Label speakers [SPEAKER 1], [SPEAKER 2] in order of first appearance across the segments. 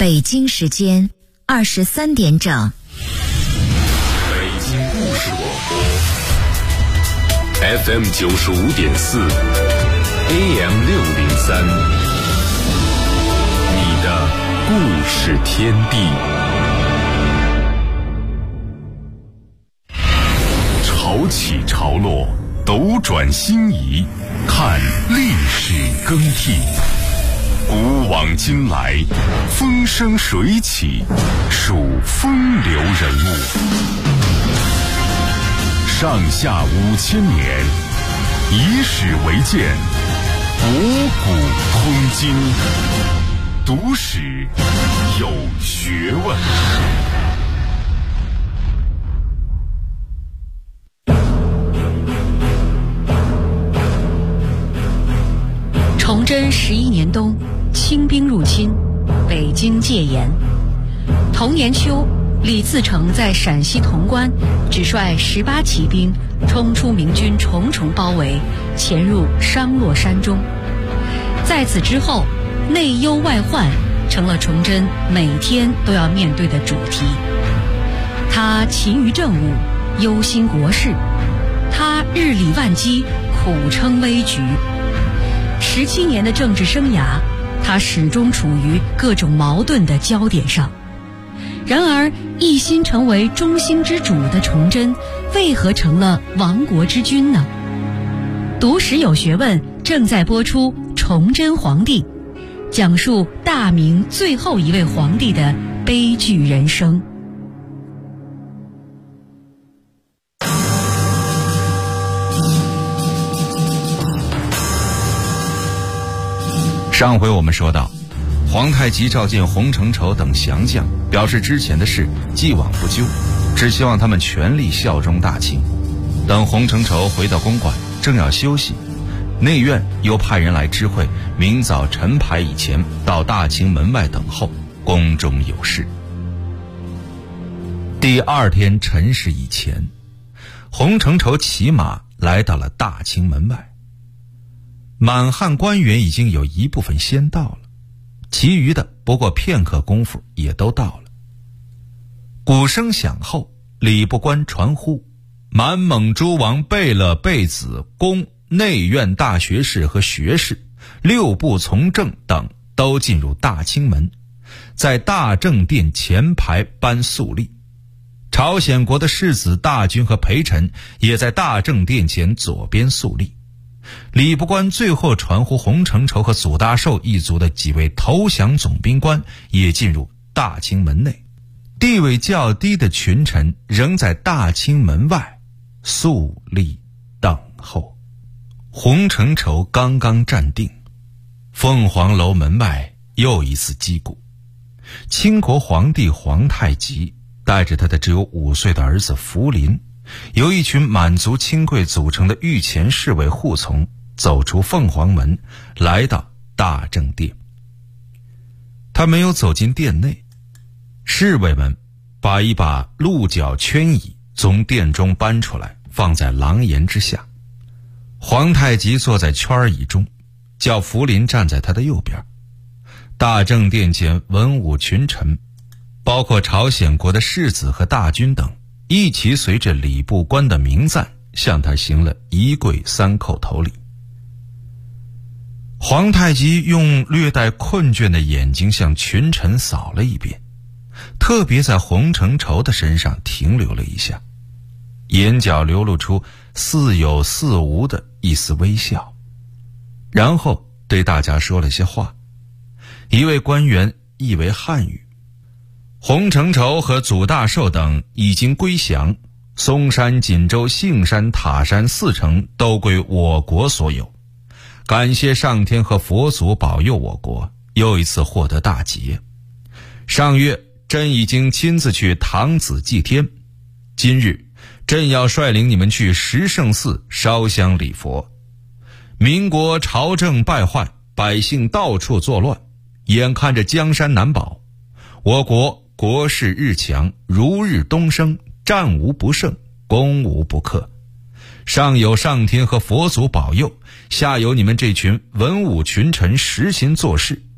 [SPEAKER 1] 北京时间23点整。
[SPEAKER 2] 北京故事广播 FM 95.4 AM 603，你的故事天地。潮起潮落，斗转星移，看历史更替。古往今来，风生水起，数风流人物。上下5000年，以史为鉴，博古通今，读史有学问。
[SPEAKER 3] 崇祯11年冬，清兵入侵，北京戒严。同年秋，李自成在陕西潼关只率18骑兵冲出明军重重包围，潜入商洛山中。在此之后，内忧外患成了崇祯每天都要面对的主题。他勤于政务，忧心国事；他日理万机，苦撑危局。17年的政治生涯，他始终处于各种矛盾的焦点上。然而，一心成为中兴之主的崇祯，为何成了亡国之君呢？读史有学问正在播出《崇祯皇帝》，讲述大明最后一位皇帝的悲剧人生。
[SPEAKER 4] 上回我们说到，皇太极召见洪承畴等降将，表示之前的事既往不咎，只希望他们全力效忠大清。等洪承畴回到公馆，正要休息，内院又派人来知会，明早晨牌以前到大清门外等候，宫中有事。第2天辰时以前，洪承畴骑马来到了大清门外。满汉官员已经有一部分先到了，其余的不过片刻功夫也都到了。鼓声响后，礼部官传呼，满蒙诸王贝勒、贝子、宫、内院大学士和学士、6部从政等都进入大清门，在大正殿前排颁肃立。朝鲜国的世子大军和陪臣也在大正殿前左边肃立。礼部官最后传呼洪承畴和祖大寿一族的几位投降总兵官也进入大清门内，地位较低的群臣仍在大清门外肃立等候。洪承畴刚刚站定，凤凰楼门外又一次击鼓。清国皇帝皇太极带着他的只有5岁的儿子福临，由一群满族亲贵组成的御前侍卫护从，走出凤凰门，来到大正殿。他没有走进殿内，侍卫们把一把鹿角圈椅从殿中搬出来，放在廊檐之下。皇太极坐在圈椅中，叫福临站在他的右边。大正殿前文武群臣，包括朝鲜国的世子和大军等，一起随着礼部官的名赞向他行了1跪3叩头礼。皇太极用略带困倦的眼睛向群臣扫了一遍，特别在洪承畴的身上停留了一下，眼角流露出似有似无的一丝微笑，然后对大家说了些话。一位官员译为汉语：洪承畴和祖大寿等已经归降，松山、锦州、杏山、塔山4城都归我国所有。感谢上天和佛祖保佑我国又一次获得大捷。上月朕已经亲自去堂子祭天，今日朕要率领你们去十圣寺烧香礼佛。民国朝政败坏，百姓到处作乱，眼看着江山难保，我国国势日强，如日东升，战无不胜，攻无不克。上有上天和佛祖保佑，下有你们这群文武群臣实心做事，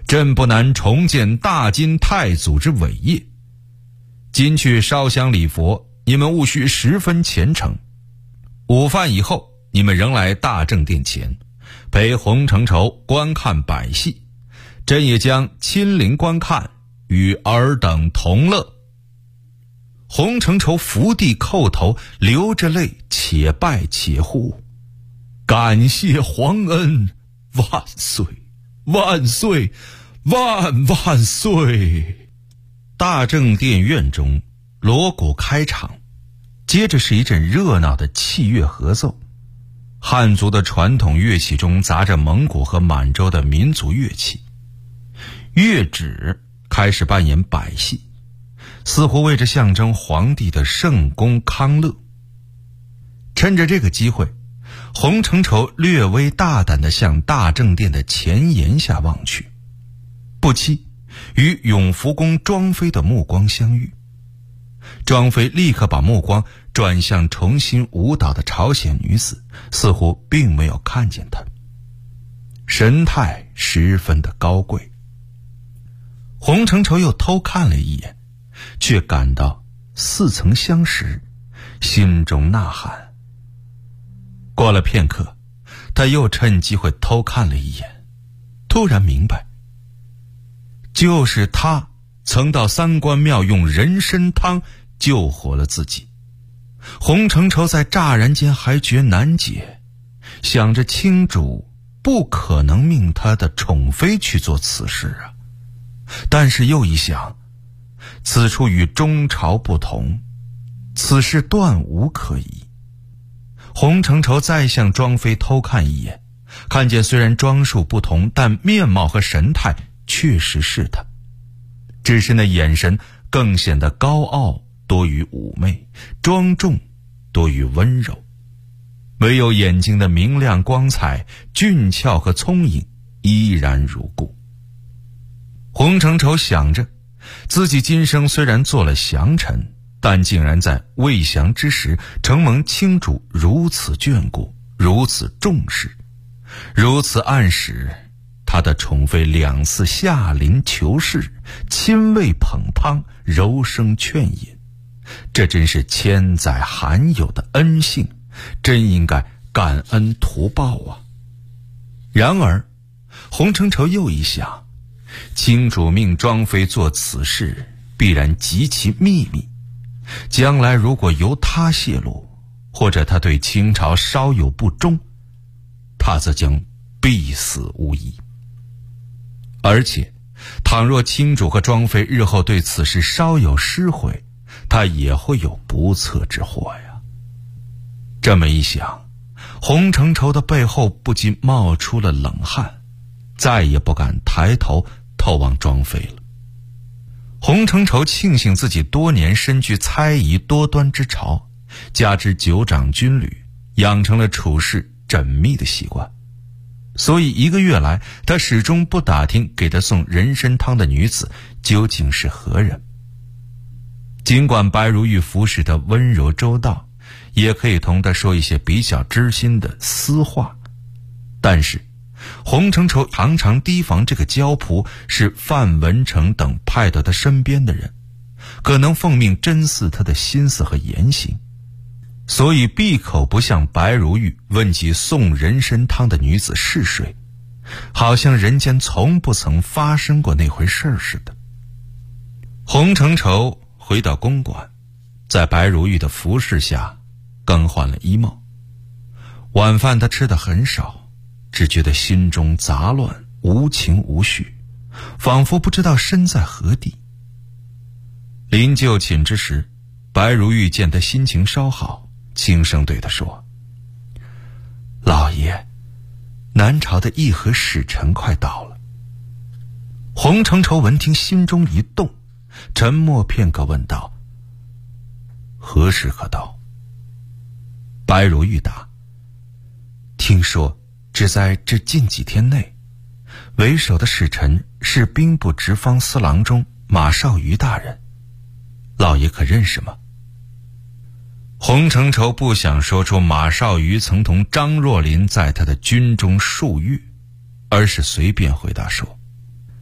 [SPEAKER 4] 朕不难重建大金太祖之伟业。今去烧香礼佛，你们务须十分虔诚。午饭以后，你们仍来大正殿前，陪洪承畴观看百戏，朕也将亲临观看，与尔等同乐。洪承畴伏地叩头，流着泪，且拜且呼：感谢皇恩，万岁万岁万万岁！大正殿院中锣鼓开场，接着是一阵热闹的器乐合奏。汉族的传统乐器中杂着蒙古和满洲的民族乐器。乐指开始扮演百戏，似乎为着象征皇帝的圣功康乐。趁着这个机会，洪承畴略微大胆地向大正殿的前檐下望去，不期与永福宫庄妃的目光相遇。庄妃立刻把目光转向重新舞蹈的朝鲜女子，似乎并没有看见她，神态十分的高贵。洪承畴又偷看了一眼，却感到似曾相识，心中呐喊。过了片刻，他又趁机会偷看了一眼，突然明白，就是他曾到三官庙用人参汤救活了自己。洪承畴在乍然间还觉难解，想着清主不可能命他的宠妃去做此事啊，但是又一想，此处与中朝不同，此事断无可疑。洪承畴再向庄妃偷看一眼，看见虽然装束不同，但面貌和神态确实是他，只是那眼神更显得高傲多于妩媚，庄重多于温柔，唯有眼睛的明亮光彩、俊俏和聪颖依然如故。洪承畴想着，自己今生虽然做了降臣，但竟然在未降之时承蒙清主如此眷顾，如此重视，如此暗使他的宠妃2次下临求侍，亲喂捧汤，柔声劝饮，这真是千载罕有的恩幸，真应该感恩图报啊！然而洪承畴又一想，清主命庄妃做此事，必然极其秘密，将来如果由他泄露，或者他对清朝稍有不忠，他则将必死无疑。而且倘若清主和庄妃日后对此事稍有失悔，他也会有不测之祸呀。这么一想，洪承畴的背后不禁冒出了冷汗，再也不敢抬头透望庄妃了。洪承畴庆幸自己多年身居猜疑多端之朝，加之久掌军旅，养成了处事缜密的习惯，所以1个月来，他始终不打听给他送人参汤的女子究竟是何人。尽管白如玉服侍的温柔周到，也可以同他说一些比较知心的私话，但是洪承畴常常提防这个交仆是范文成等派到他身边的人，可能奉命侦伺他的心思和言行，所以闭口不向白如玉问及送人参汤的女子是谁，好像人间从不曾发生过那回事似的。洪承畴回到公馆，在白如玉的服侍下更换了衣帽。晚饭他吃得很少，只觉得心中杂乱，无情无绪，仿佛不知道身在何地。临就寝之时，白如玉见他心情稍好，轻声对他说：老爷，南朝的议和使臣快到了。洪承畴闻听，心中一动，沉默片刻，问道：何时可到？白如玉答：听说只在这近几天内，为首的使臣是兵部直方司郎中马绍瑜大人，老爷可认识吗？洪承畴不想说出马绍瑜曾同张若琳在他的军中数月，而是随便回答说：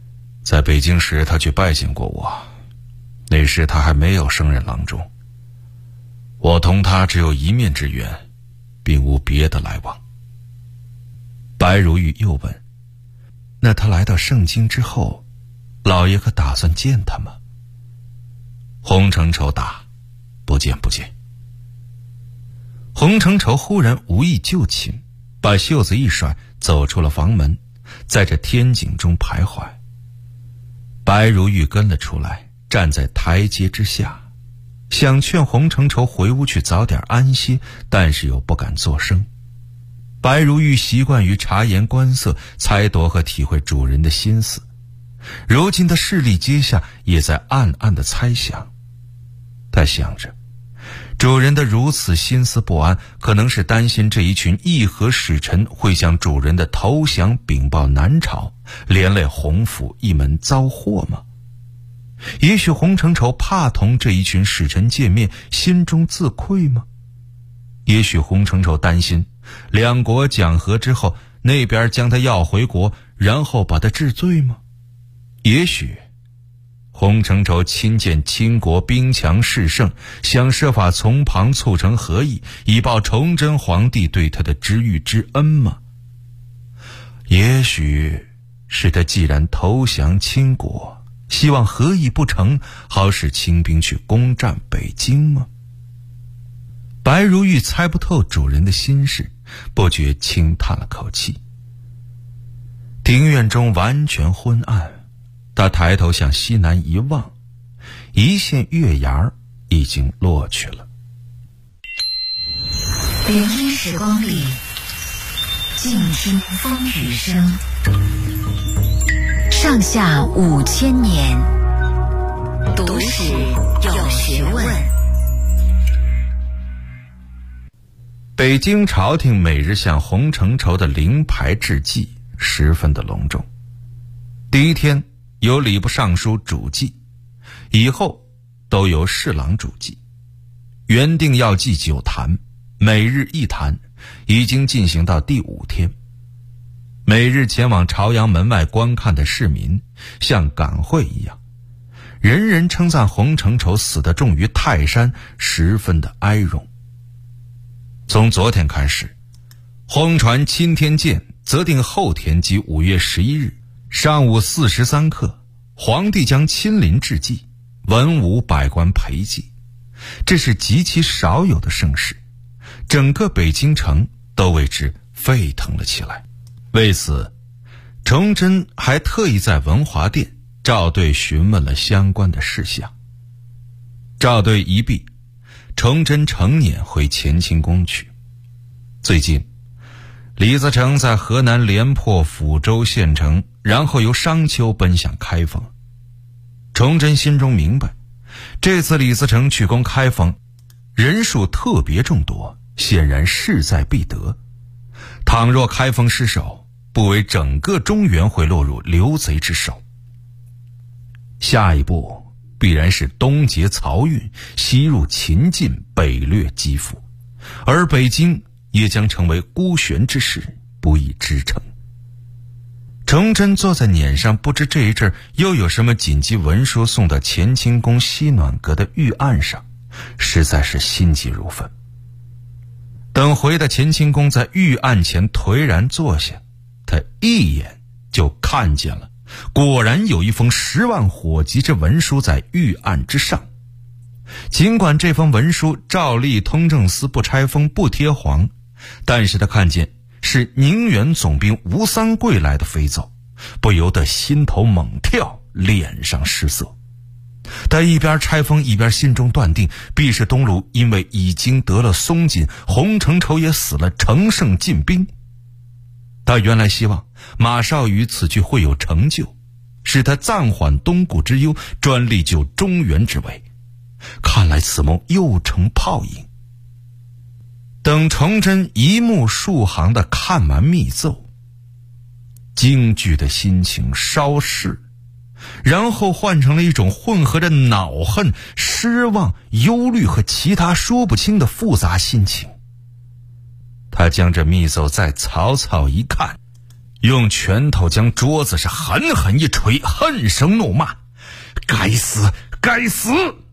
[SPEAKER 4] 在北京时他去拜见过我，那时他还没有升任郎中，我同他只有一面之缘，并无别的来往。白如玉又问，那他来到盛京之后，老爷可打算见他吗？洪承畴答，不见不见。洪承畴忽然无意就寝，把袖子一甩，走出了房门，在这天井中徘徊。白如玉跟了出来，站在台阶之下，想劝洪承畴回屋去早点安息，但是又不敢作声。白如玉习惯于察言观色，猜度和体会主人的心思，如今的势力阶下也在暗暗的猜想。他想着，主人的如此心思不安，可能是担心这一群议和使臣会向主人的投降禀报南朝，连累洪府一门遭祸吗？也许洪承畴怕同这一群使臣见面，心中自愧吗？也许洪承畴担心两国讲和之后，那边将他要回国，然后把他治罪吗？也许洪承畴亲见清国兵强势盛，想设法从旁促成和议，以报崇祯皇帝对他的知遇之恩吗？也许是他既然投降清国，希望和议不成，好使清兵去攻占北京吗？白如玉猜不透主人的心事，不觉轻叹了口气。庭院中完全昏暗，他抬头向西南一望，一线月牙已经落去了。
[SPEAKER 1] 聆听时光里，静听风雨声。上下5000年，读史有学问。
[SPEAKER 4] 北京朝廷每日向洪承畴的灵牌致祭十分的隆重。第一天由礼部尚书主祭，以后都由侍郎主祭。原定要祭9坛，每日1坛，已经进行到第5天。每日前往朝阳门外观看的市民像赶会一样，人人称赞洪承畴死得重于泰山，十分的哀荣。从昨天开始，洪传钦天监责定后天即5月11日上午4时3刻，皇帝将亲临致祭，文武百官陪祭。这是极其少有的盛事，整个北京城都为之沸腾了起来。为此，崇祯还特意在文华殿召对询问了相关的事项。召对一毕，崇祯乘辇回乾清宫去。最近，李自成在河南连破抚州县城，然后由商丘奔向开封。崇祯心中明白，这次李自成去攻开封，人数特别众多，显然势在必得。倘若开封失守，不为整个中原会落入刘贼之手。下一步必然是东劫漕运，西入秦晋，北掠基辅，而北京也将成为孤悬之势，不易支撑。崇祯坐在辇上，不知这一阵又有什么紧急文书送到乾清宫西暖阁的御案上，实在是心急如焚。等回到乾清宫，在御案前颓然坐下，他一眼就看见了，果然有一封10万火急之文书在御案之上。尽管这封文书照例通政司不拆封不贴黄，但是他看见是宁远总兵吴三桂来的飞奏，不由得心头猛跳，脸上失色。他一边拆封一边心中断定，必是东卢因为已经得了松锦，洪承畴也死了，乘胜进兵。他原来希望马绍宇此去会有成就，使他暂缓东顾之忧，专力救中原之危。看来此梦又成泡影。等崇祯一目数行地看完密奏，惊惧的心情稍逝，然后换成了一种混合着恼恨、失望、忧虑和其他说不清的复杂心情。他将这密奏再草草一看， 用拳头将桌子是狠狠一捶，恨声怒骂：“该死，该死！”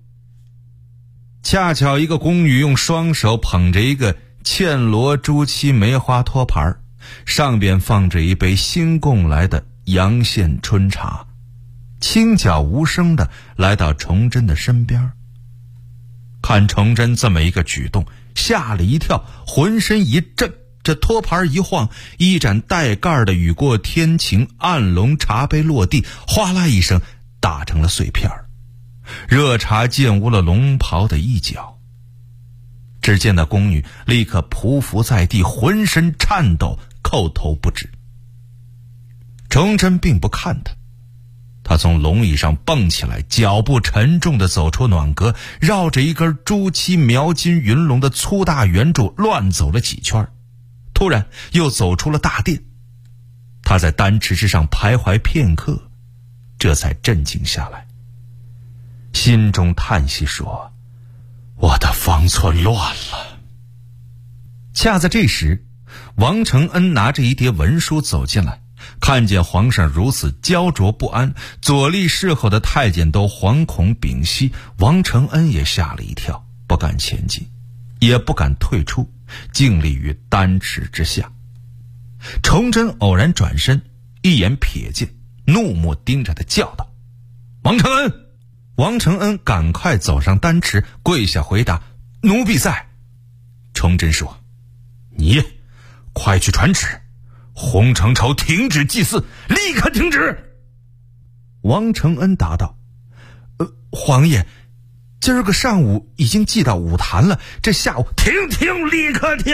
[SPEAKER 4] 恰巧一个宫女用双手捧着一个嵌罗朱漆梅花托盘，上边放着一杯新供来的阳县春茶，轻脚无声地来到崇祯的身边。看崇祯这么一个举动，吓了一跳，浑身一震，这托盘一晃，一盏带盖的雨过天晴暗龙茶杯落地，哗啦一声打成了碎片，热茶溅污了龙袍的一角。只见那宫女立刻匍匐在地，浑身颤抖，叩头不止。崇祯并不看他，他从龙椅上蹦起来，脚步沉重地走出暖阁，绕着一根朱漆描金云龙的粗大圆柱乱走了几圈，突然又走出了大殿。他在丹池之上徘徊片刻，这才镇静下来，心中叹息说：“我的方寸乱了。”恰在这时，王承恩拿着一叠文书走进来，看见皇上如此焦灼不安，左立侍候的太监都惶恐屏息，王承恩也吓了一跳，不敢前进，也不敢退出，静立于丹池之下。崇祯偶然转身，一眼瞥见，怒目盯着他叫道：“王承恩！”王承恩赶快走上丹池，跪下回答：“奴婢在。”崇祯说：“你快去传旨，洪承畴停止祭祀，立刻停止。”王承恩答道：“皇爷，今儿个上午已经祭到五坛了，这下午……”“停，立刻停！”“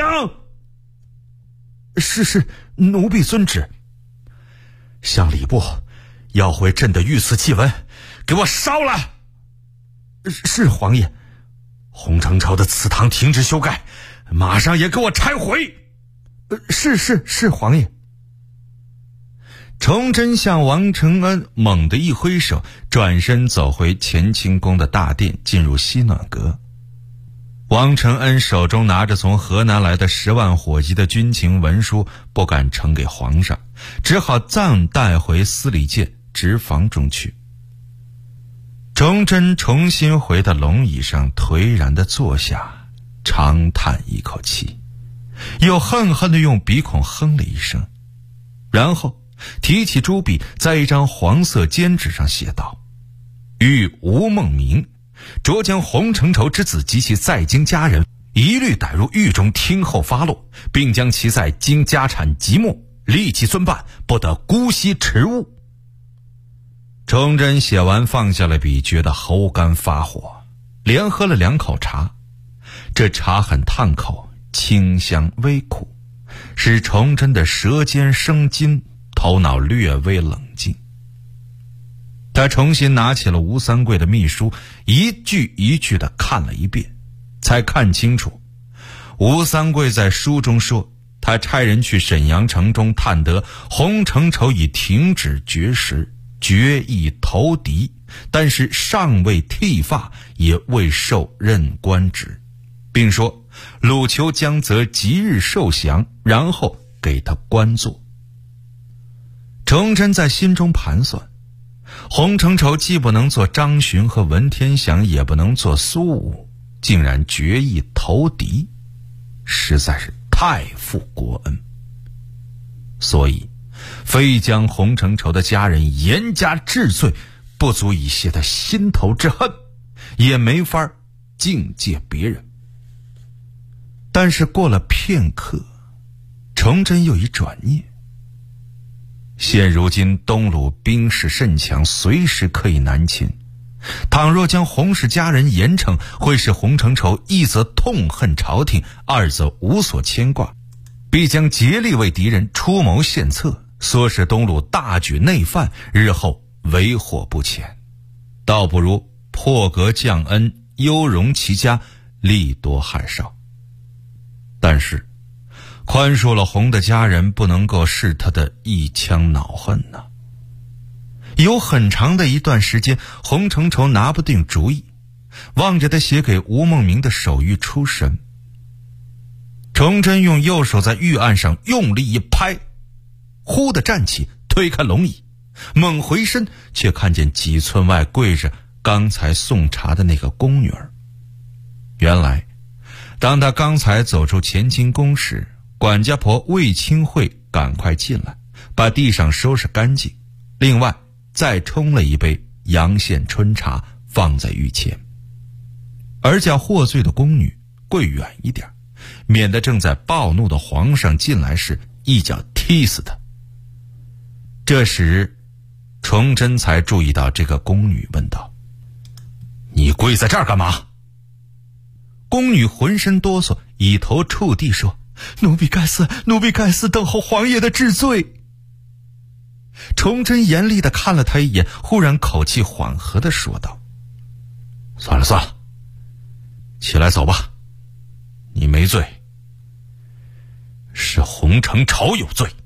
[SPEAKER 4] 是，奴婢遵旨。”“向礼部要回朕的御赐祭文，给我烧了。”“是皇爷。”“洪承畴的祠堂停止修改，马上也给我拆毁。”“是皇爷。”崇祯向王承恩猛地一挥手，转身走回乾清宫的大殿，进入西暖阁。王承恩手中拿着从河南来的10万火急的军情文书，不敢呈给皇上，只好暂带回司礼监直房中去。崇祯重新回到龙椅上，颓然地坐下，长叹一口气，又恨恨地用鼻孔哼了一声，然后提起朱笔，在一张黄色笺纸上写道：“谕吴孟明，着将洪承畴之子及其在京家人一律逮入狱中，听候发落，并将其在京家产即没，立即遵办，不得姑息迟误。”崇祯写完放下了笔，觉得喉干发火，连喝了2口茶。这茶很烫口，清香微苦，使崇祯的舌尖生津，头脑略微冷静。他重新拿起了吴三桂的密书，一句一句地看了一遍，才看清楚吴三桂在书中说，他差人去沈阳城中探得洪承畴已停止绝食，决意投敌，但是尚未剃发，也未受任官职，并说鲁丘将择吉日受降，然后给他官做。崇祯在心中盘算，洪承畴既不能做张巡和文天祥，也不能做苏武，竟然决意投敌，实在是太负国恩，所以非将洪承畴的家人严加治罪，不足以泄他心头之恨，也没法境界别人。但是过了片刻，崇祯又一转念，现如今东鲁兵势甚强，随时可以南侵，倘若将洪氏家人严惩，会使洪承畴一则痛恨朝廷，二则无所牵挂，必将竭力为敌人出谋献策，唆使东鲁大举内犯，日后为祸不浅。倒不如破格降恩，优容其家，利多害少。但是宽恕了洪的家人，不能够是他的一腔恼恨呢。有很长的一段时间，洪承畴拿不定主意，望着他写给吴孟明的手谕出神。崇祯用右手在御案上用力一拍， 忽地站起，推开龙椅，猛回身，却看见几寸外跪着刚才送茶的那个宫女儿。原来当他刚才走出乾清宫时，管家婆魏清慧赶快进来，把地上收拾干净，另外再冲了一杯阳县春茶放在御前，而叫获罪的宫女跪远一点，免得正在暴怒的皇上进来时一脚踢死他。这时崇祯才注意到这个宫女，问道：你跪在这儿干嘛？宫女浑身哆嗦，以头触地说：奴婢该死，等候皇爷的治罪。崇祯严厉地看了他一眼，忽然口气缓和地说道：算了，起来走吧，你没罪，是洪承畴有罪。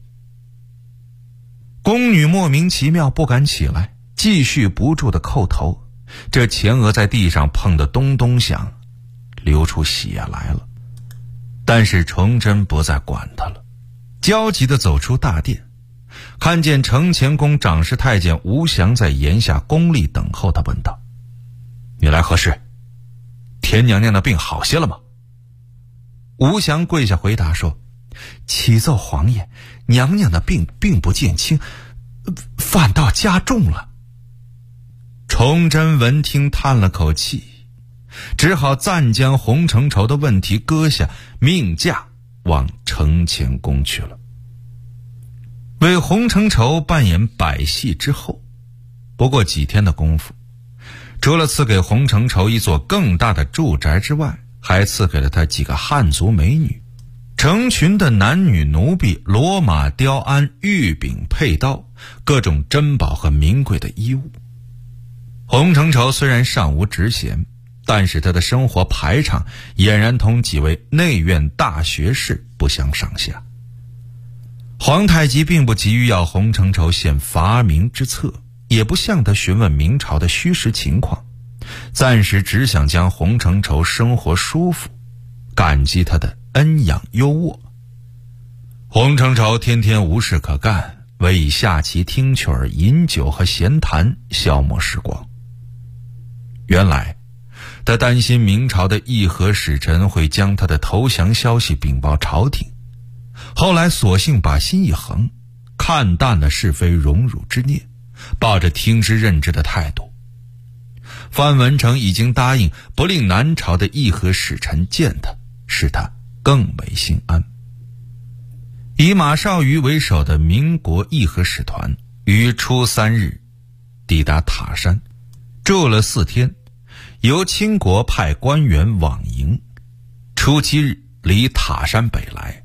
[SPEAKER 4] 宫女莫名其妙不敢起来，继续不住地叩头，这前额在地上碰得咚咚响，流出血来了。但是崇祯不再管他了，焦急地走出大殿，看见承乾宫长侍太监吴祥在檐下恭立等候他，问道：你来何事？田娘娘的病好些了吗？吴祥跪下回答说：启奏皇爷，娘娘的病并不见轻，反倒加重了。崇祯闻听叹了口气，只好暂将洪承畴的问题搁下，命驾往承乾宫去了。为洪承畴扮演百戏之后，不过几天的功夫，除了赐给洪承畴一座更大的住宅之外，还赐给了他几个汉族美女，成群的男女奴婢，骡马雕鞍，玉柄佩刀，各种珍宝和名贵的衣物。洪承畴虽然尚无职衔，但是他的生活排场俨然同几位内院大学士不相上下。皇太极并不急于要洪承畴献伐明之策，也不向他询问明朝的虚实情况，暂时只想将洪承畴生活舒服，感激他的恩养优渥。洪承畴天天无事可干，唯以下棋听曲儿、饮酒和闲谈消磨时光。原来他担心明朝的议和使臣会将他的投降消息禀报朝廷，后来索性把心一横，看淡了是非荣辱之念，抱着听之任之的态度。范文成已经答应不令南朝的议和使臣见他，使他更为心安。以马绍愉为首的民国议和使团于初3日抵达塔山，住了4天，由清国派官员往迎，初7日离塔山北来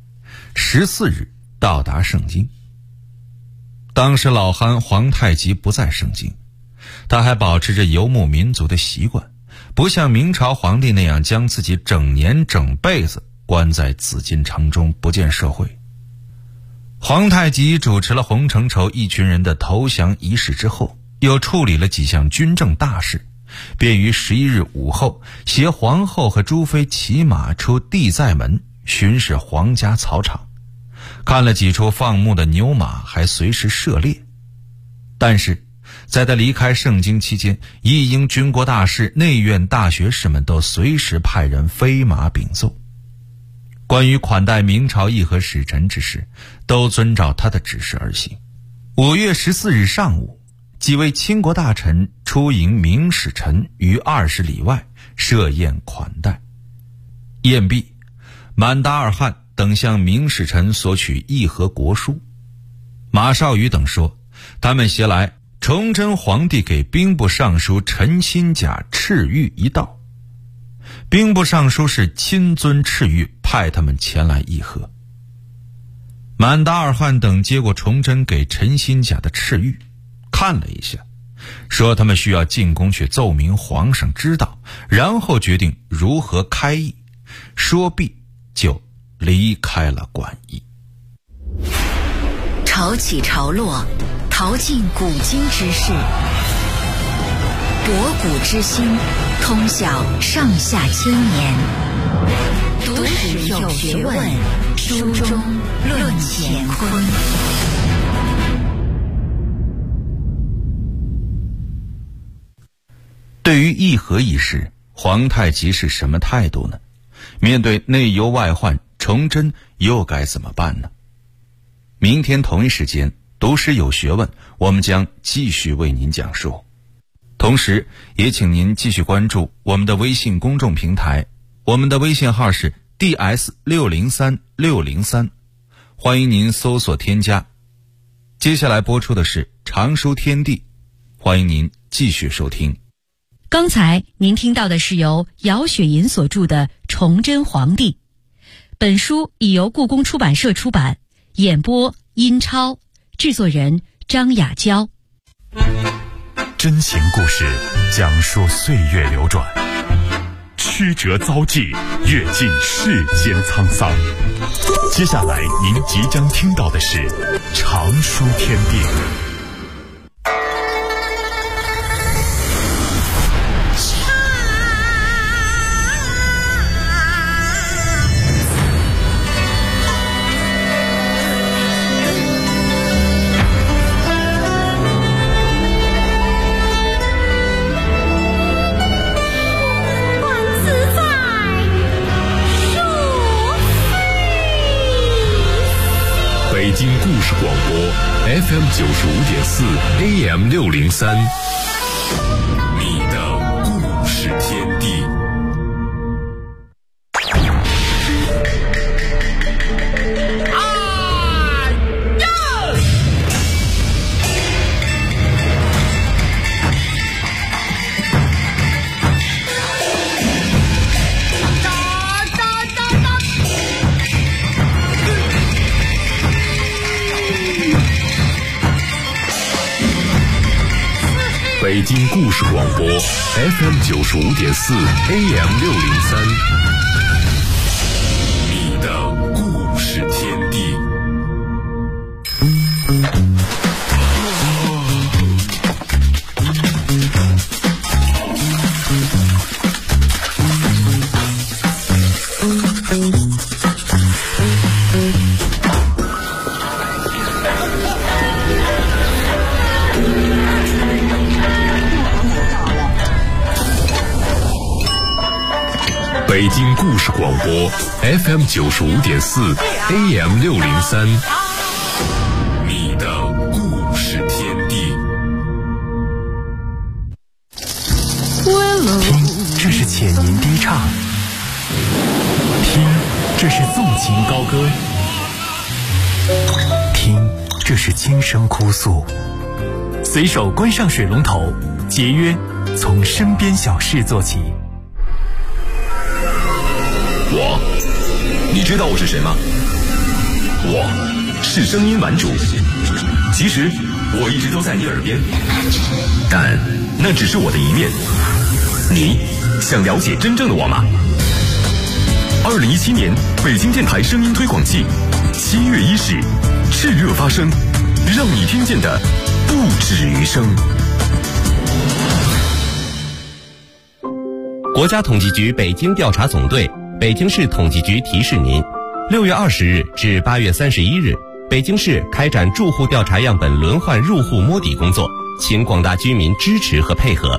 [SPEAKER 4] ，14日到达盛京。当时老憨皇太极不在盛京，他还保持着游牧民族的习惯，不像明朝皇帝那样将自己整年整辈子关在紫禁城中不见社会。皇太极主持了洪承畴一群人的投降仪式之后，又处理了几项军政大事，便于11日午后携皇后和诸妃骑马出地在门巡视皇家草场，看了几处放牧的牛马，还随时射猎。但是在他离开盛京期间，一应军国大事、内院大学士们都随时派人飞马禀奏。关于款待明朝议和使臣之事，都遵照他的指示而行。5月14日上午，几位清国大臣出迎明使臣于20里外设宴款待。宴毕，满达尔汗等向明使臣索取议和国书。马绍愉等说，他们携来崇祯皇帝给兵部尚书陈新甲敕谕一道，兵部尚书是亲遵敕谕，派他们前来议和。满达尔汗等接过崇祯给陈新甲的敕谕，看了一下，说他们需要进宫去奏明皇上知道，然后决定如何开议。说毕就离开了馆驿。
[SPEAKER 1] 潮起潮落，淘尽古今之事，博古之心，通晓上下千年。读史有学问，书中论乾坤。
[SPEAKER 4] 对于议和一事，皇太极是什么态度呢？面对内忧外患，崇祯又该怎么办呢？明天同一时间，读史有学问，我们将继续为您讲述。同时也请您继续关注我们的微信公众平台，我们的微信号是 DS603603，欢迎您搜索添加。接下来播出的是常书天地，欢迎您继续收听。
[SPEAKER 3] 刚才您听到的是由姚雪银所著的《崇祯皇帝》，本书已由故宫出版社出版，演播殷超，制作人张雅娇。
[SPEAKER 5] 真情故事，讲述岁月流转，曲折遭际，阅尽世间沧桑。接下来您即将听到的是常书天地。
[SPEAKER 2] 北京故事广播 FM95.4 AM603， 你的故事天地。北京故事广播 FM95.4 AM603， 你的故事天地。北京故事广播 FM95.4 AM603， 你的故事天地。
[SPEAKER 5] 听，这是浅吟低唱；听，这是纵情高歌；听，这是轻声哭诉。随手关上水龙头，节约从身边小事做起。
[SPEAKER 6] 你知道我是谁吗？我是声音玩主。其实我一直都在你耳边，但那只是我的一面。你想了解真正的我吗？2017年北京电台声音推广季7月1日炽热发声，让你听见的不止于声。
[SPEAKER 7] 国家统计局北京调查总队、北京市统计局提示您：6月20日至8月31日，北京市开展住户调查样本轮换入户摸底工作，请广大居民支持和配合。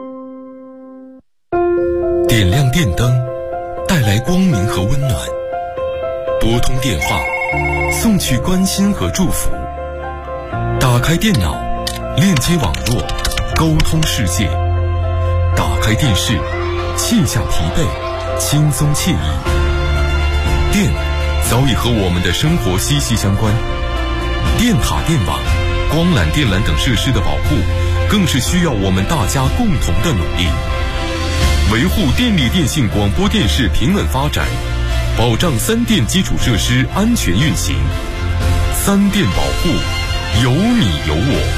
[SPEAKER 8] 点亮电灯，带来光明和温暖；拨通电话，送去关心和祝福；打开电脑，链接网络，沟通世界；打开电视，卸下疲惫，轻松惬意。电早已和我们的生活息息相关，电塔、电网、光缆、电缆等设施的保护，更是需要我们大家共同的努力。维护电力电信广播电视平稳发展，保障三电基础设施安全运行。三电保护，有你有我。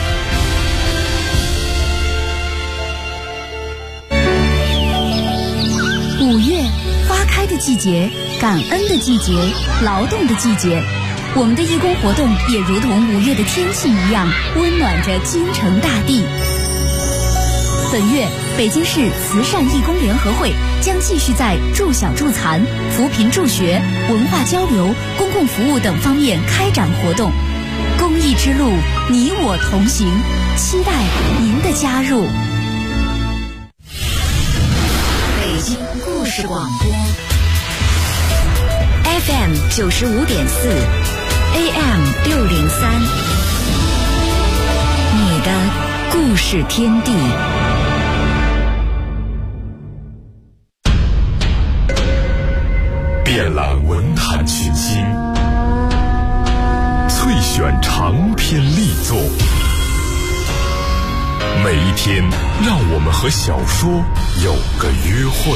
[SPEAKER 9] 5月，花开的季节，感恩的季节，劳动的季节。我们的义工活动也如同5月的天气一样，温暖着京城大地。本月，北京市慈善义工联合会将继续在助小助残、扶贫助学、文化交流、公共服务等方面开展活动。公益之路，你我同行，期待您的加入。
[SPEAKER 1] 事广播 FM 95.4 AM 603，你的故事天地。
[SPEAKER 2] 遍览文坛群星，萃选长篇力作，每一天让我们和小说有个约会。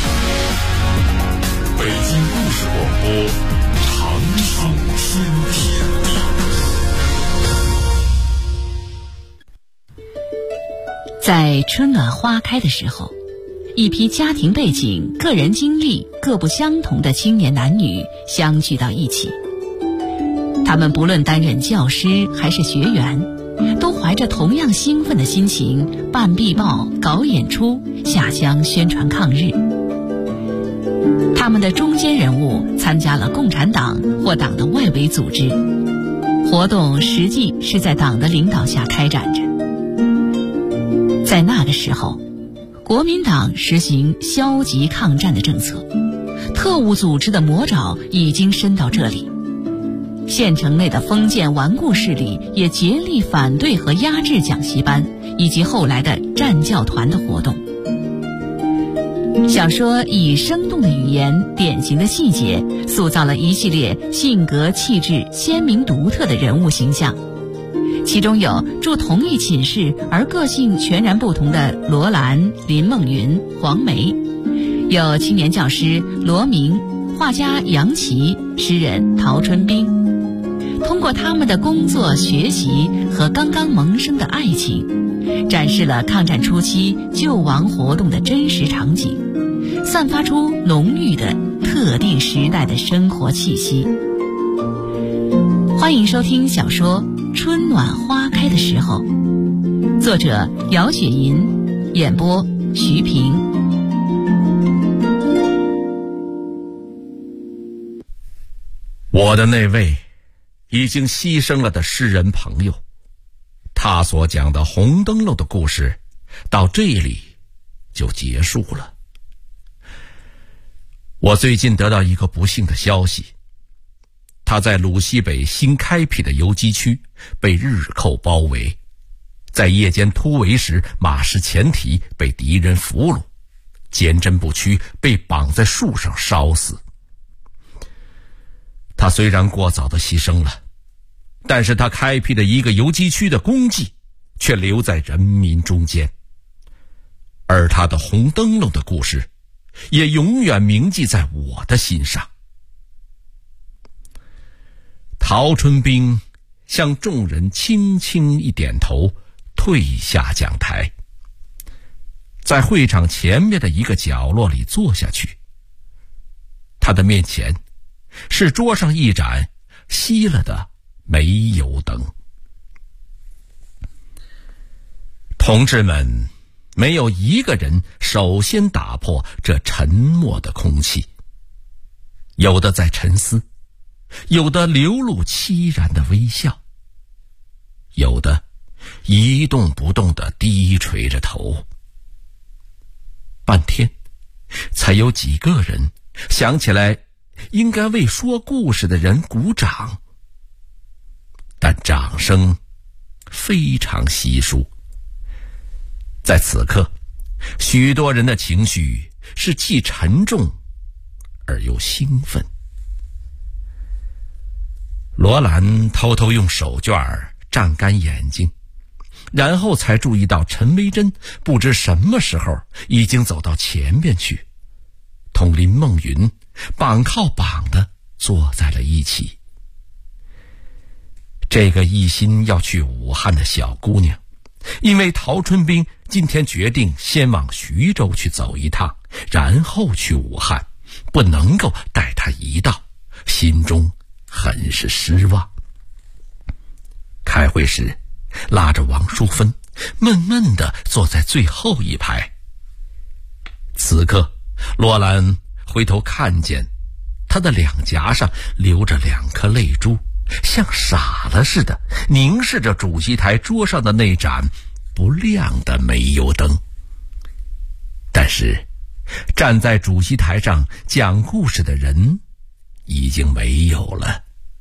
[SPEAKER 2] 北京故事广播，长寿天地。
[SPEAKER 3] 在春暖花开的时候，一批家庭背景、个人经历各不相同的青年男女相聚到一起。他们不论担任教师还是学员，都怀着同样兴奋的心情办壁报、搞演出、下乡宣传抗日。他们的中坚人物参加了共产党或党的外围组织，活动实际是在党的领导下开展着。在那个时候，国民党实行消极抗战的政策，特务组织的魔爪已经伸到这里。县城内的封建顽固势力也竭力反对和压制讲习班以及后来的战教团的活动。小说以生动的语言、典型的细节，塑造了一系列性格气质鲜明独特的人物形象。其中有住同一寝室而个性全然不同的罗兰、林梦云、黄梅，有青年教师罗明、画家杨琦、诗人陶春冰。通过他们的工作、学习和刚刚萌生的爱情，展示了抗战初期救亡活动的真实场景，散发出浓郁的特定时代的生活气息。欢迎收听小说《春暖花开的时候》，作者姚雪银，演播徐平。
[SPEAKER 10] 我的那位已经牺牲了的诗人朋友，他所讲的红灯笼的故事到这里就结束了。我最近得到一个不幸的消息，他在鲁西北新开辟的游击区被日寇包围，在夜间突围时马失前蹄，被敌人俘虏，坚贞不屈，被绑在树上烧死。他虽然过早的牺牲了，但是他开辟的一个游击区的功绩却留在人民中间，而他的红灯笼的故事也永远铭记在我的心上。陶春冰向众人轻轻一点头，退下讲台，在会场前面的一个角落里坐下去。他的面前是桌上一盏熄了的煤油灯。同志们没有一个人首先打破这沉默的空气，有的在沉思，有的流露凄然的微笑，有的一动不动地低垂着头。半天才有几个人想起来应该为说故事的人鼓掌，但掌声非常稀疏。在此刻，许多人的情绪是既沉重而又兴奋。罗兰偷偷用手绢蘸干眼睛，然后才注意到陈维珍不知什么时候已经走到前面去，同林梦云绑靠绑的坐在了一起。这个一心要去武汉的小姑娘，因为陶春冰今天决定先往徐州去走一趟，然后去武汉，不能够带她一道，心中很是失望。开会时拉着王淑芬闷闷地坐在最后一排。此刻罗兰回头看见他的两颊上流着2颗泪珠，像傻了似的凝视着主席台桌上的那盏不亮的煤油灯。但是站在主席台上讲故事的人已经没有了。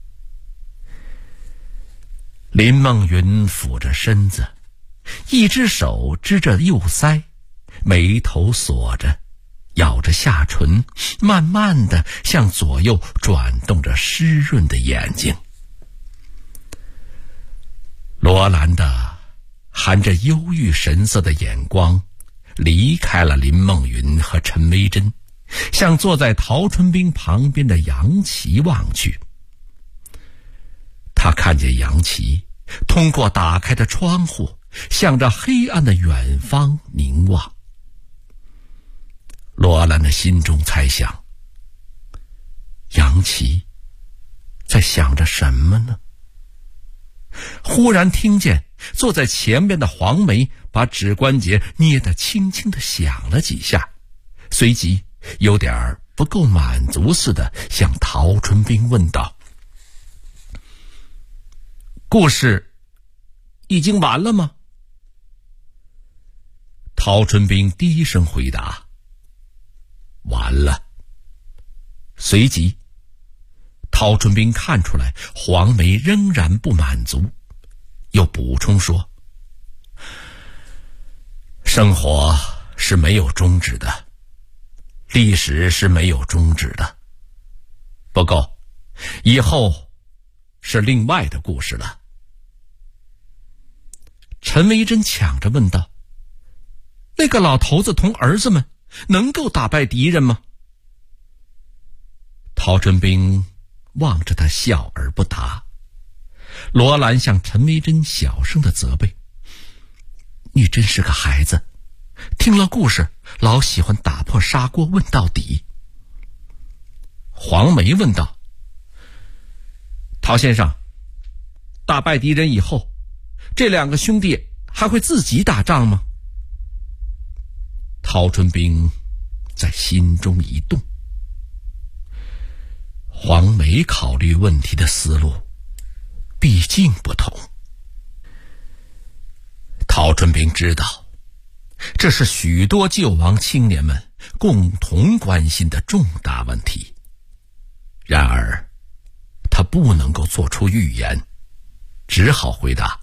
[SPEAKER 10] 林梦云俯着身子，一只手支着右腮，眉头锁着，咬着下唇，慢慢地向左右转动着湿润的眼睛。罗兰的含着忧郁神色的眼光离开了林梦云和陈薇珍，向坐在陶春冰旁边的杨琪望去。他看见杨琪通过打开的窗户向着黑暗的远方凝望。罗兰的心中猜想，杨琪在想着什么呢？忽然听见坐在前边的黄梅把指关节捏得轻轻地响了几下，随即有点不够满足似的向陶春冰问道：故事已经完了吗？陶春冰低声回答：完了。随即陶春冰看出来黄梅仍然不满足，又补充说：生活是没有终止的，历史是没有终止的，不过以后是另外的故事了。陈薇珍抢着问道：那个老头子同儿子们能够打败敌人吗？陶春冰望着他笑而不答。罗兰向陈薇珍小声的责备：你真是个孩子，听了故事老喜欢打破砂锅问到底。黄梅问道：陶先生，打败敌人以后，这两个兄弟还会自己打仗吗？陶春冰在心中一动。黄梅考虑问题的思路毕竟不同。陶春冰知道，这是许多救亡青年们共同关心的重大问题，然而他不能够做出预言，只好回答：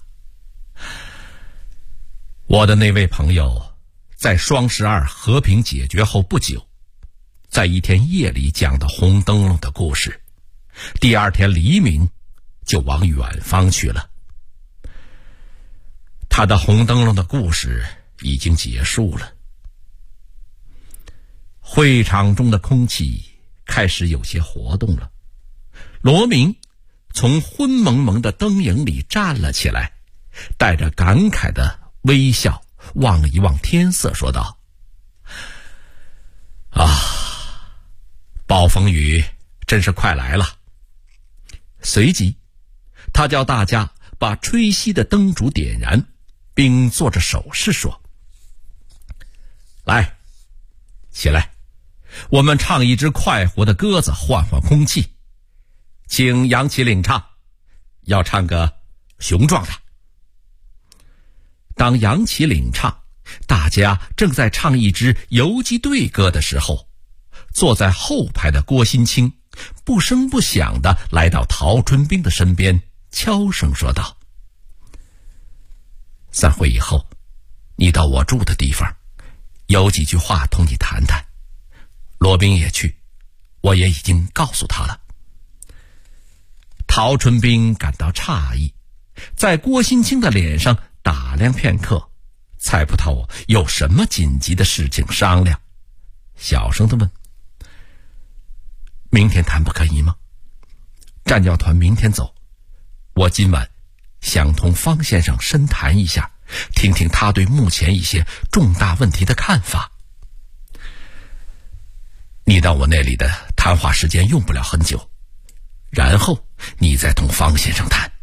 [SPEAKER 10] 我的那位朋友在双12和平解决后不久，在一天夜里讲的红灯笼的故事，第二天黎明就往远方去了。他的红灯笼的故事已经结束了。会场中的空气开始有些活动了。罗明从昏蒙蒙的灯影里站了起来，带着感慨的微笑望一望天色，说道：暴风雨真是快来了。随即他叫大家把吹熄的灯烛点燃，并做着手势说：来，起来，我们唱一支快活的歌子换换空气。请杨琪领唱，要唱个雄壮的。当杨琪领唱，大家正在唱一支游击队歌的时候，坐在后排的郭新清不声不响地来到陶春冰的身边，悄声说道：散会以后，你到我住的地方，有几句话同你谈谈。罗宾也去，我也已经告诉他了。陶春冰感到诧异，在郭新清的脸上打量片刻，猜不透有什么紧急的事情商量，小声地问：明天谈不可以吗？战教团明天走，我今晚想同方先生深谈一下，听听他对目前一些重大问题的看法。你到我那里的谈话时间用不了很久，然后你再同方先生谈。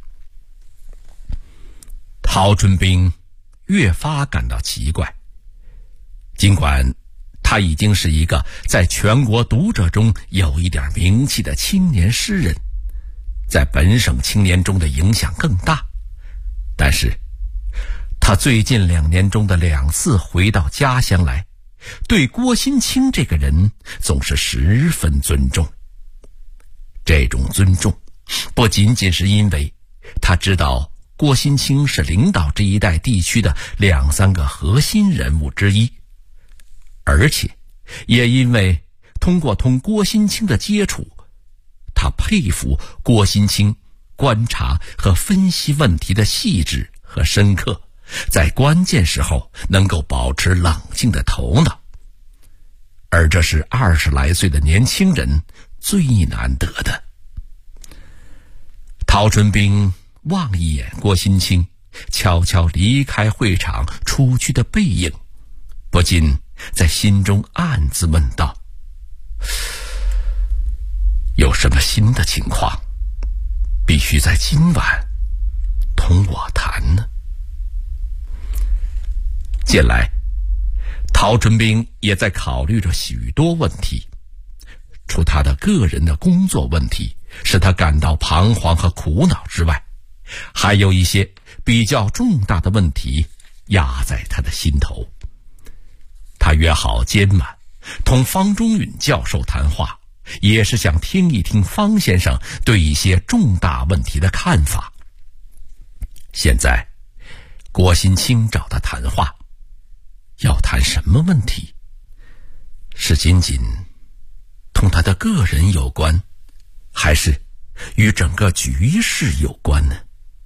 [SPEAKER 10] 陶春冰越发感到奇怪，尽管他已经是一个在全国读者中有一点名气的青年诗人，在本省青年中的影响更大，但是他最近2年中的2次回到家乡来， 对郭心清这个人总是十分尊重。这种尊重不仅仅是因为他知道郭心清是领导这一带地区的2-3个核心人物之一，而且也因为通过同郭心清的接触，他佩服郭心清观察和分析问题的细致和深刻，在关键时候能够保持冷静的头脑，而这是20来岁的年轻人最难得的。陶春冰望一眼郭心清悄悄离开会场出去的背影，不禁在心中暗自问道：有什么新的情况必须在今晚同我谈呢？近来陶春冰也在考虑着许多问题，除他的个人的工作问题使他感到彷徨和苦恼之外，还有一些比较重大的问题压在他的心头。他约好今晚同方中允教授谈话，也是想听一听方先生对一些重大问题的看法。现在郭心清找他谈话，要谈什么问题？是仅仅同他的个人有关，还是与整个局势有关呢？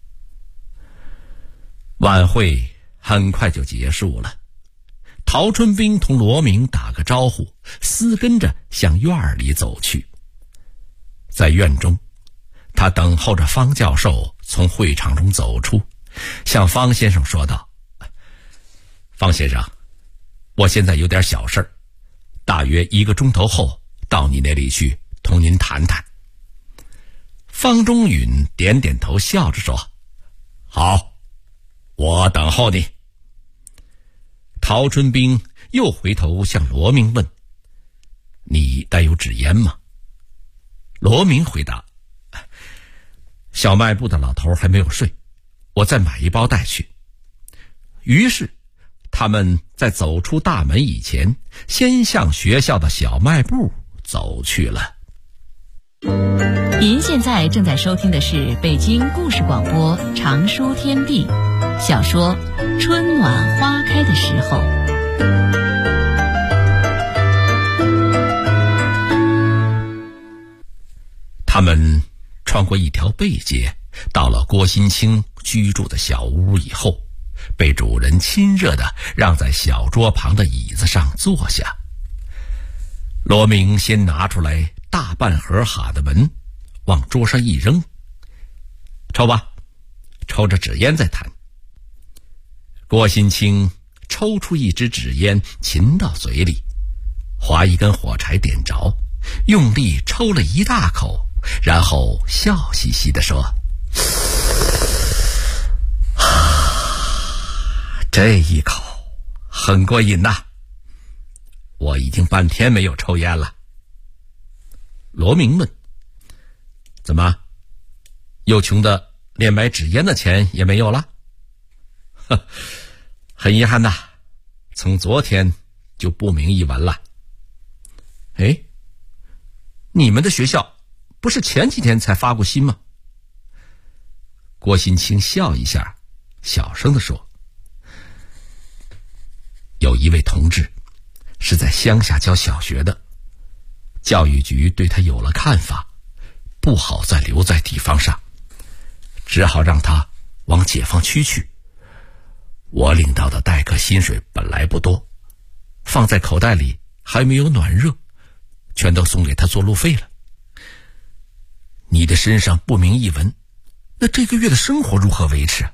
[SPEAKER 10] 晚会很快就结束了，陶春冰同罗明打个招呼，私跟着向院里走去。在院中，他等候着方教授从会场中走出，向方先生说道：方先生，我现在有点小事儿，大约1个钟头后到你那里去同您谈谈。方中允点点头，笑着说：好，我等候你。陶春冰又回头向罗明问：你带有纸烟吗？罗明回答：小卖部的老头还没有睡，我再买1包带去。于是他们在走出大门以前，先向学校的小卖部走去了。
[SPEAKER 3] 您现在正在收听的是北京故事广播长说天地小说《春暖花开的时候》。
[SPEAKER 10] 他们穿过一条背街，到了郭心清居住的小屋以后，被主人亲热地让在小桌旁的椅子上坐下。罗明先拿出来大半盒哈的门，往桌上一扔：抽吧，抽着纸烟再谈。郭心清抽出一支纸烟，噙到嘴里，划一根火柴点着，用力抽了一大口，然后笑嘻嘻地说：这一口很过瘾呐，我已经半天没有抽烟了。罗明问：怎么，又穷的连买纸烟的钱也没有了？很遗憾呐，从昨天就不明一文了。哎，你们的学校不是前几天才发过薪吗？郭心清笑一下，小声地说：有一位同志是在乡下教小学的，教育局对他有了看法，不好再留在地方上，只好让他往解放区去。我领到的代课薪水本来不多，放在口袋里还没有暖热，全都送给他做路费了。你的身上不明一文，那这个月的生活如何维持？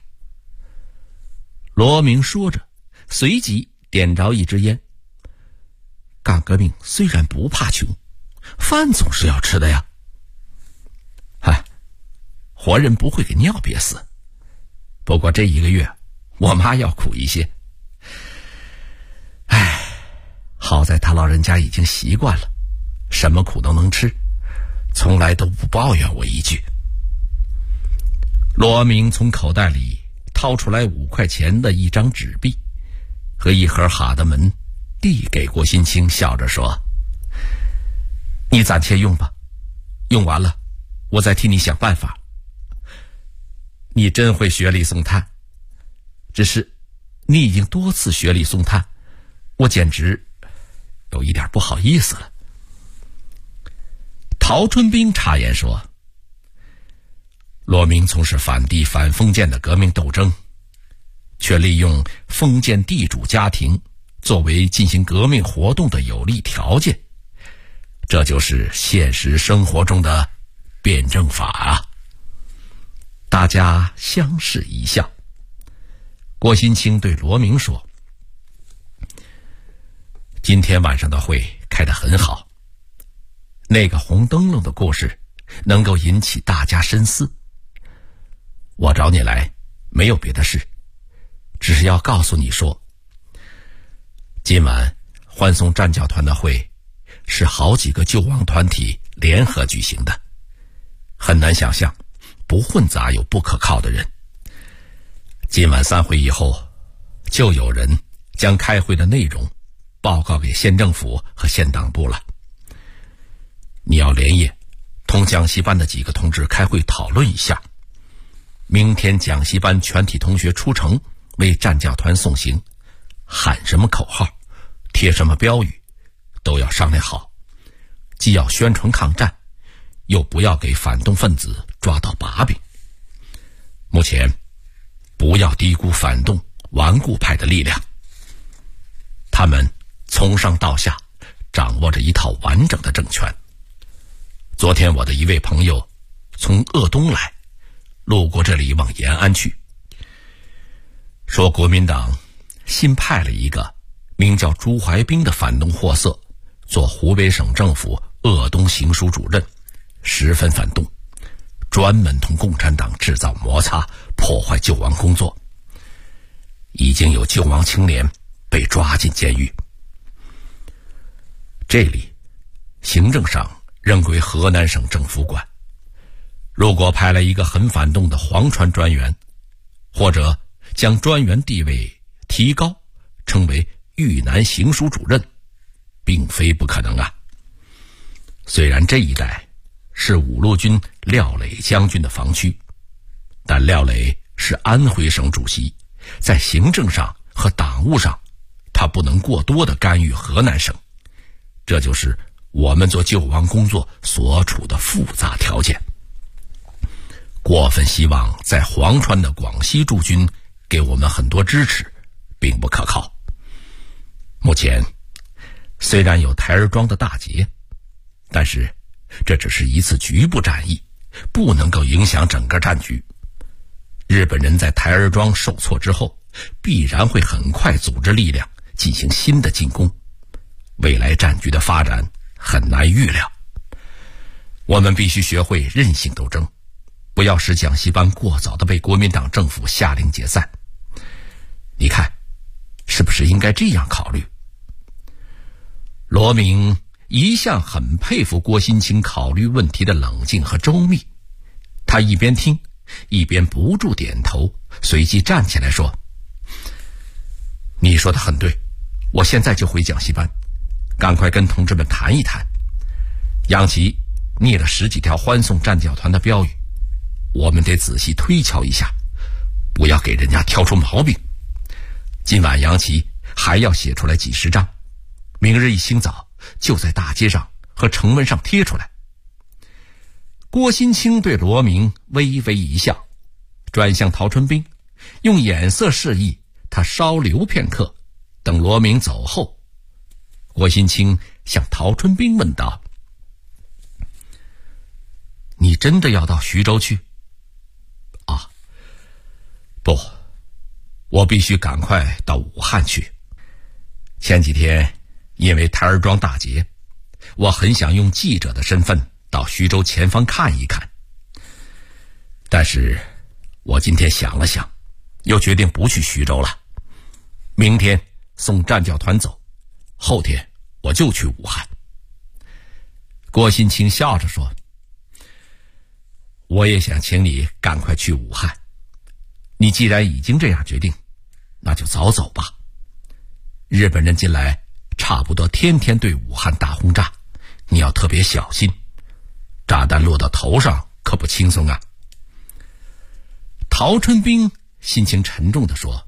[SPEAKER 10] 罗明说着，随即点着一支烟。干革命虽然不怕穷，饭总是要吃的呀。活人不会给尿憋死，不过这1个月我妈要苦一些。好在他老人家已经习惯了，什么苦都能吃，从来都不抱怨我一句。罗明从口袋里掏出来5块钱的一张纸币和一盒哈的门， 递给郭新清，笑着说：“你暂且用吧，用完了我再替你想办法。”你真会雪里送炭，只是你已经多次雪里送炭，我简直有一点不好意思了。陶春兵插言说：“罗明从事反帝反封建的革命斗争，却利用封建地主家庭作为进行革命活动的有利条件，这就是现实生活中的辩证法啊。”大家相视一笑。郭新清对罗明说：“今天晚上的会开得很好，那个红灯笼的故事能够引起大家深思。我找你来没有别的事，只是要告诉你说，今晚欢送战教团的会是好几个救亡团体联合举行的，很难想象不混杂有不可靠的人。今晚散会以后，就有人将开会的内容报告给县政府和县党部了。你要连夜同讲习班的几个同志开会讨论一下，明天讲习班全体同学出城为战教团送行，喊什么口号，贴什么标语，都要商量好，既要宣传抗战，又不要给反动分子抓到把柄。目前不要低估反动顽固派的力量，他们从上到下掌握着一套完整的政权。昨天我的一位朋友从鄂东来，路过这里往延安去，说国民党新派了一个名叫朱怀冰的反动货色做湖北省政府鄂东行署主任，十分反动，专门同共产党制造摩擦，破坏救亡工作。已经有救亡青年被抓进监狱。这里行政上仍归河南省政府管，如果派来一个很反动的黄川专员，或者将专员地位提高，称为豫南行署主任，并非不可能啊。虽然这一带是五路军廖磊将军的防区，但廖磊是安徽省主席，在行政上和党务上，他不能过多的干预河南省，这就是我们做救亡工作所处的复杂条件。过分希望在黄川的广西驻军给我们很多支持，并不可靠。目前虽然有台儿庄的大捷，但是这只是一次局部战役，不能够影响整个战局。日本人在台儿庄受挫之后，必然会很快组织力量进行新的进攻，未来战局的发展很难预料。我们必须学会韧性斗争，不要使讲习班过早的被国民党政府下令解散。你看，是不是应该这样考虑？罗明一向很佩服郭新清考虑问题的冷静和周密，他一边听一边不住点头，随即站起来说：“你说的很对，我现在就回讲习班，赶快跟同志们谈一谈。杨奇拟了10几条欢送战教团的标语，我们得仔细推敲一下，不要给人家挑出毛病。今晚杨奇还要写出来几10张，明日一清早就在大街上和城门上贴出来。”郭新清对罗明微微一笑，转向陶春兵，用眼色示意他稍留片刻，等罗明走后，郭新清向陶春兵问道：“你真的要到徐州去？”“啊，不，我必须赶快到武汉去。前几天因为台儿庄大捷，我很想用记者的身份到徐州前方看一看，但是我今天想了想，又决定不去徐州了。明天送战教团走，后天我就去武汉。”郭新清笑着说：“我也想请你赶快去武汉，你既然已经这样决定，那就早走吧。日本人近来差不多天天对武汉大轰炸，你要特别小心，炸弹落到头上可不轻松啊。陶春兵心情沉重地说，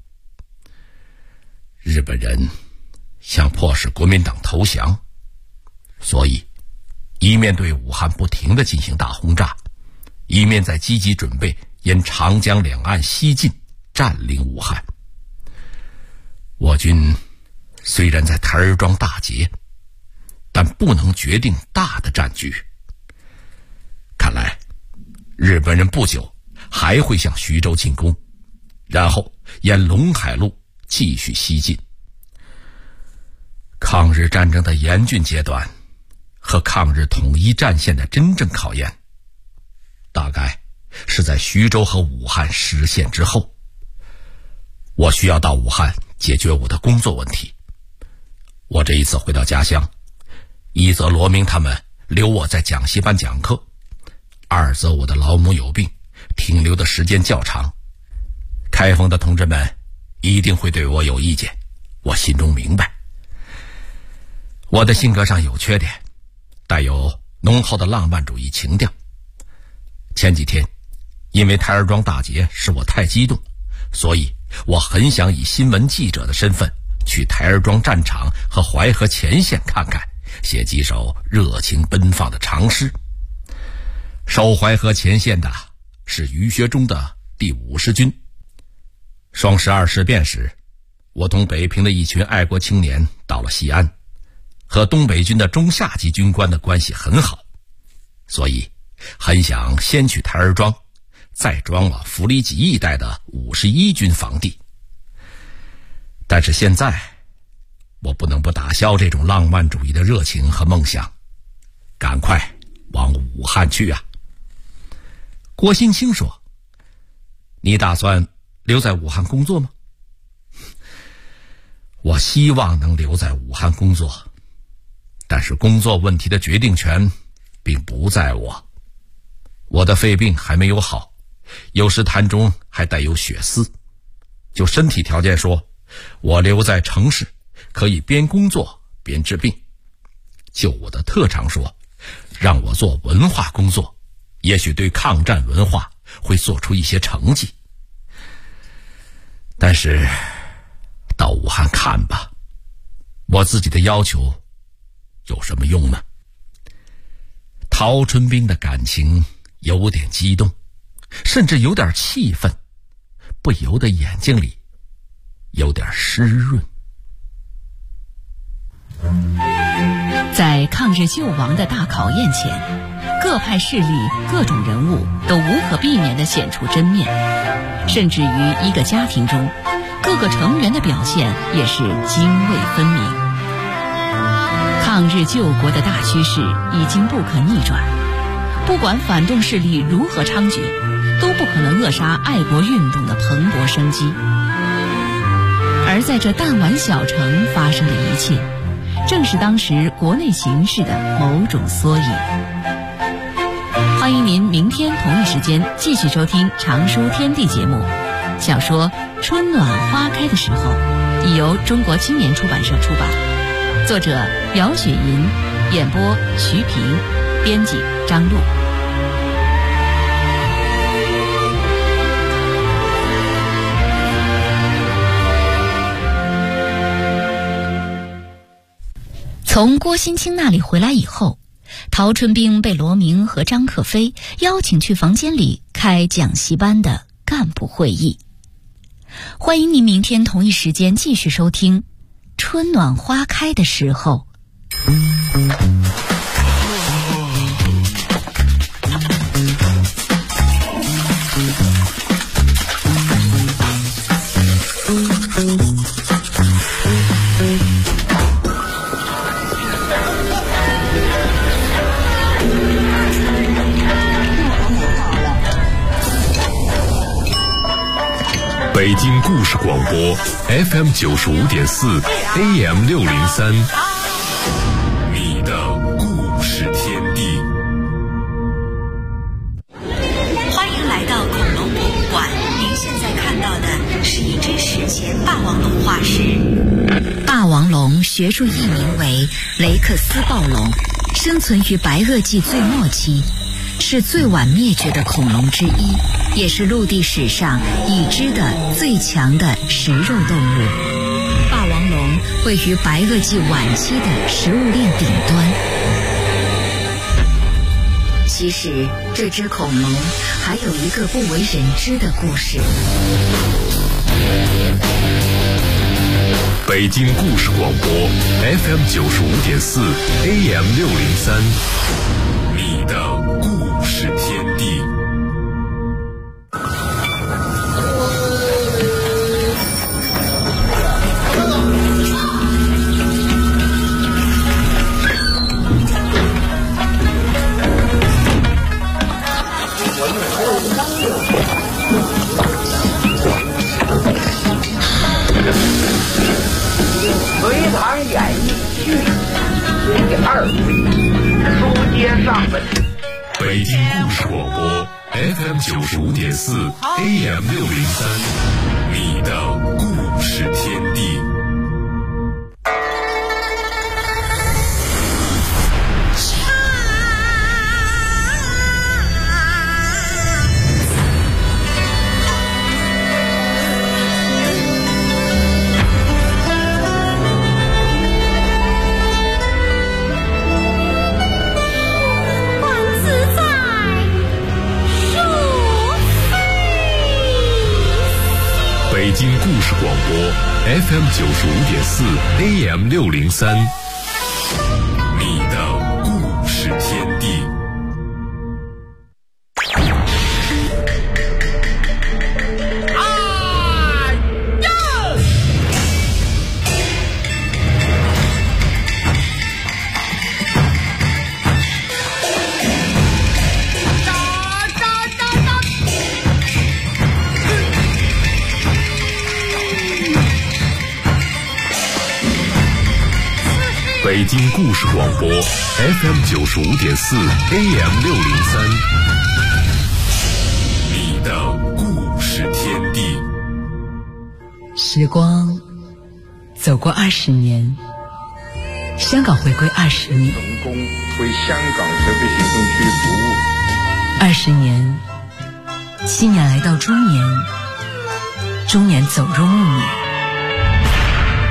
[SPEAKER 10] 日本人想迫使国民党投降，所以一面对武汉不停地进行大轰炸，一面在积极准备沿长江两岸西进，占领武汉。我军虽然在台儿庄大捷，但不能决定大的战局。看来日本人不久还会向徐州进攻，然后沿陇海路继续西进。抗日战争的严峻阶段和抗日统一战线的真正考验，大概是在徐州和武汉失陷之后。我需要到武汉解决我的工作问题。我这一次回到家乡，一则罗明他们留我在讲习班讲课，二则我的老母有病，停留的时间较长。开封的同志们一定会对我有意见，我心中明白。我的性格上有缺点，带有浓厚的浪漫主义情调。前几天因为台儿庄大捷使我太激动，所以我很想以新闻记者的身份去台儿庄战场和淮河前线看看，写几首热情奔放的长诗。守淮河前线的是余学忠的第50军。双12事变时，我同北平的一群爱国青年到了西安，和东北军的中下级军官的关系很好，所以很想先去台儿庄，再装了福里吉一带的51军防地。但是现在我不能不打消这种浪漫主义的热情和梦想，赶快往武汉去啊。郭新清说，你打算留在武汉工作吗？我希望能留在武汉工作，但是工作问题的决定权并不在我。我的肺病还没有好，有时痰中还带有血丝。就身体条件说，我留在城市可以边工作边治病。就我的特长说，让我做文化工作，也许对抗战文化会做出一些成绩。但是到武汉看吧，我自己的要求有什么用呢？陶春兵的感情有点激动，甚至有点气愤，不由得眼睛里有点湿润。
[SPEAKER 3] 在抗日救亡的大考验前，各派势力、各种人物都无可避免地显出真面，甚至于一个家庭中，各个成员的表现也是泾渭分明。抗日救国的大趋势已经不可逆转，不管反动势力如何猖獗，都不可能扼杀爱国运动的蓬勃生机。而在这弹丸小城发生的一切，正是当时国内形势的某种缩影。欢迎您明天同一时间继续收听《常书天地》节目。小说《春暖花开的时候》已由中国青年出版社出版，作者姚雪银，演播徐平，编辑张璐。从郭新清那里回来以后，陶春兵被罗明和张克飞邀请去房间里开讲习班的干部会议。欢迎您明天同一时间继续收听《春暖花开的时候》。
[SPEAKER 2] 北京故事广播 FM 95.4 AM 603，你的故事天地。
[SPEAKER 1] 欢迎来到恐龙博物馆，您现在看到的是一只史前霸王龙化石。霸王龙是学术译名为雷克斯暴龙，生存于白垩纪最末期，是最晚灭绝的恐龙之一，也是陆地史上已知的最强的食肉动物。霸王龙位于白垩纪晚期的食物链顶端。其实这只恐龙还有一个不为人知的故事。
[SPEAKER 2] 北京故事广播 FM 95.4 AM 603，你的故事天地。
[SPEAKER 11] 隋唐演义序第2回，书接上文。
[SPEAKER 2] 北京故事广播 FM 95.4 AM 603，你的故事天地。北京故事广播 FM 95.4 AM 603，你的故事天地。北京故事广播 FM 95.4 AM 603，你的故事天地。
[SPEAKER 3] 时光走过20年，香港回归20年，
[SPEAKER 11] 成功为香港特别行政区服务
[SPEAKER 3] 20年，青年来到中年，中年走入暮年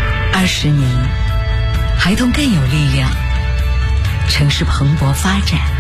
[SPEAKER 3] ，20年，孩童更有力量，城市蓬勃发展。